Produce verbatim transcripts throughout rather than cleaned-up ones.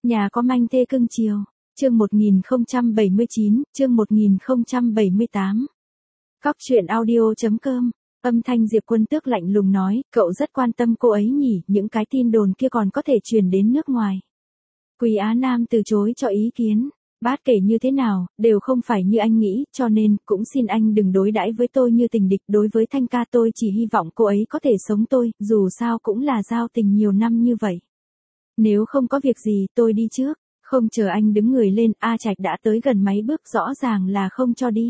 Nhà có manh thê cưng chiều. Chương một nghìn không trăm bảy mươi chín, chương một nghìn không trăm bảy mươi tám. Cóc truyện audio chấm com. Âm thanh Diệp Quân Tước lạnh lùng nói, cậu rất quan tâm cô ấy nhỉ, những cái tin đồn kia còn có thể truyền đến nước ngoài. Quý Á Nam từ chối cho ý kiến. Bát kể như thế nào, đều không phải như anh nghĩ, cho nên, cũng xin anh đừng đối đãi với tôi như tình địch. Đối với Thanh ca tôi chỉ hy vọng cô ấy có thể sống tôi, dù sao cũng là giao tình nhiều năm như vậy. Nếu không có việc gì, tôi đi trước. Không chờ anh đứng người lên, A Trạch đã tới gần mấy bước, rõ ràng là không cho đi.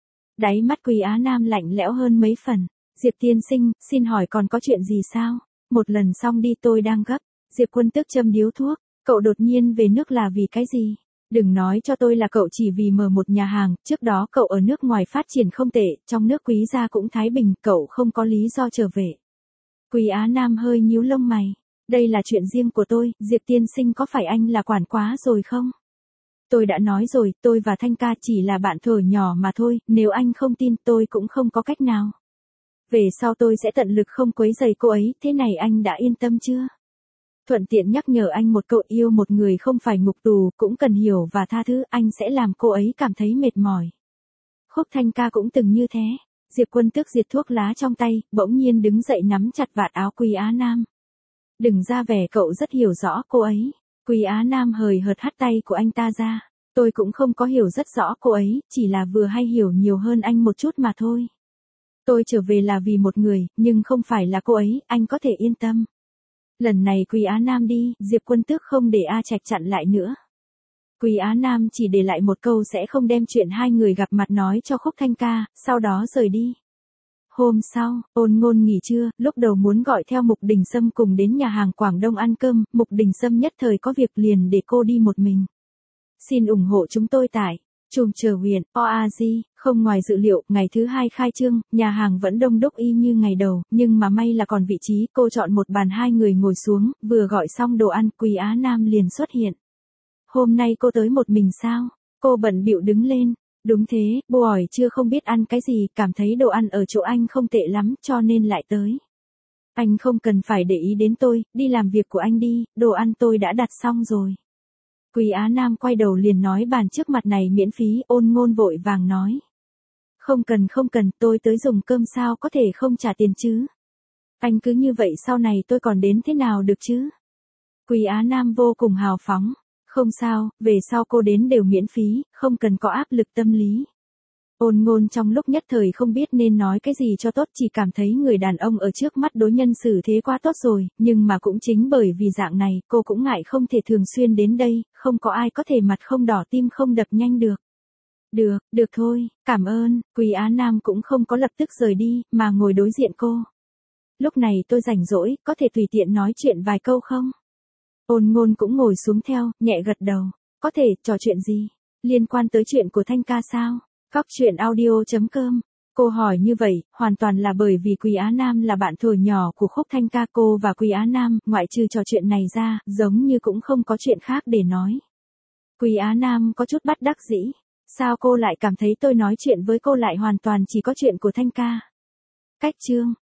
Đáy mắt Quý Á Nam lạnh lẽo hơn mấy phần. Diệp tiên sinh, xin hỏi còn có chuyện gì sao? Một lần xong đi, tôi đang gấp. Diệp Quân Tước châm điếu thuốc. Cậu đột nhiên về nước là vì cái gì? Đừng nói cho tôi là cậu chỉ vì mở một nhà hàng, trước đó cậu ở nước ngoài phát triển không tệ, trong nước Quý gia cũng thái bình, cậu không có lý do trở về. Quý Á Nam hơi nhíu lông mày. Đây là chuyện riêng của tôi, Diệp tiên sinh có phải anh là quản quá rồi không? Tôi đã nói rồi, tôi và Thanh ca chỉ là bạn thuở nhỏ mà thôi, nếu anh không tin tôi cũng không có cách nào. Về sau tôi sẽ tận lực không quấy rầy cô ấy, thế này anh đã yên tâm chưa? Thuận tiện nhắc nhở anh một câu, yêu một người không phải ngục tù, cũng cần hiểu và tha thứ, anh sẽ làm cô ấy cảm thấy mệt mỏi. Khúc Thanh ca cũng từng như thế. Diệp Quân Tước diệt thuốc lá trong tay, bỗng nhiên đứng dậy nắm chặt vạt áo Quý Á Nam. Đừng ra vẻ cậu rất hiểu rõ cô ấy. Quý Á Nam hời hợt hất tay của anh ta ra. Tôi cũng không có hiểu rất rõ cô ấy, chỉ là vừa hay hiểu nhiều hơn anh một chút mà thôi. Tôi trở về là vì một người, nhưng không phải là cô ấy, anh có thể yên tâm. Lần này Quý Á Nam đi, Diệp Quân Tước không để A Trạch chặn lại nữa. Quý Á Nam chỉ để lại một câu sẽ không đem chuyện hai người gặp mặt nói cho Khúc Thanh ca, sau đó rời đi. Hôm sau, Ôn Ngôn nghỉ trưa, lúc đầu muốn gọi theo Mục Đình Sâm cùng đến nhà hàng Quảng Đông ăn cơm, Mục Đình Sâm nhất thời có việc liền để cô đi một mình. Xin ủng hộ chúng tôi tại Trùm Chờ Huyền, o a giê, không ngoài dự liệu, ngày thứ hai khai trương, nhà hàng vẫn đông đúc y như ngày đầu, nhưng mà may là còn vị trí, cô chọn một bàn hai người ngồi xuống, vừa gọi xong đồ ăn, Quý Á Nam liền xuất hiện. Hôm nay cô tới một mình sao? Cô bận bịu đứng lên. Đúng thế, bồ ỏi chưa không biết ăn cái gì, cảm thấy đồ ăn ở chỗ anh không tệ lắm, cho nên lại tới. Anh không cần phải để ý đến tôi, đi làm việc của anh đi, đồ ăn tôi đã đặt xong rồi. Quý Á Nam quay đầu liền nói bàn trước mặt này miễn phí, Ôn Ngôn vội vàng nói. Không cần không cần, tôi tới dùng cơm sao có thể không trả tiền chứ. Anh cứ như vậy sau này tôi còn đến thế nào được chứ. Quý Á Nam vô cùng hào phóng. Không sao, về sau cô đến đều miễn phí, không cần có áp lực tâm lý. Ôn Ngôn trong lúc nhất thời không biết nên nói cái gì cho tốt, chỉ cảm thấy người đàn ông ở trước mắt đối nhân xử thế quá tốt rồi, nhưng mà cũng chính bởi vì dạng này, cô cũng ngại không thể thường xuyên đến đây, không có ai có thể mặt không đỏ tim không đập nhanh được. Được, được thôi, cảm ơn. Quý Á Nam cũng không có lập tức rời đi, mà ngồi đối diện cô. Lúc này tôi rảnh rỗi, có thể tùy tiện nói chuyện vài câu không? Ôn Ngôn cũng ngồi xuống theo, nhẹ gật đầu. Có thể, trò chuyện gì? Liên quan tới chuyện của Thanh ca sao? Cóc truyện audio chấm com. Cô hỏi như vậy, hoàn toàn là bởi vì Quý Á Nam là bạn thuở nhỏ của Khúc Thanh ca, cô và Quý Á Nam, ngoại trừ trò chuyện này ra, giống như cũng không có chuyện khác để nói. Quý Á Nam có chút bất đắc dĩ. Sao cô lại cảm thấy tôi nói chuyện với cô lại hoàn toàn chỉ có chuyện của Thanh ca? Cách chương.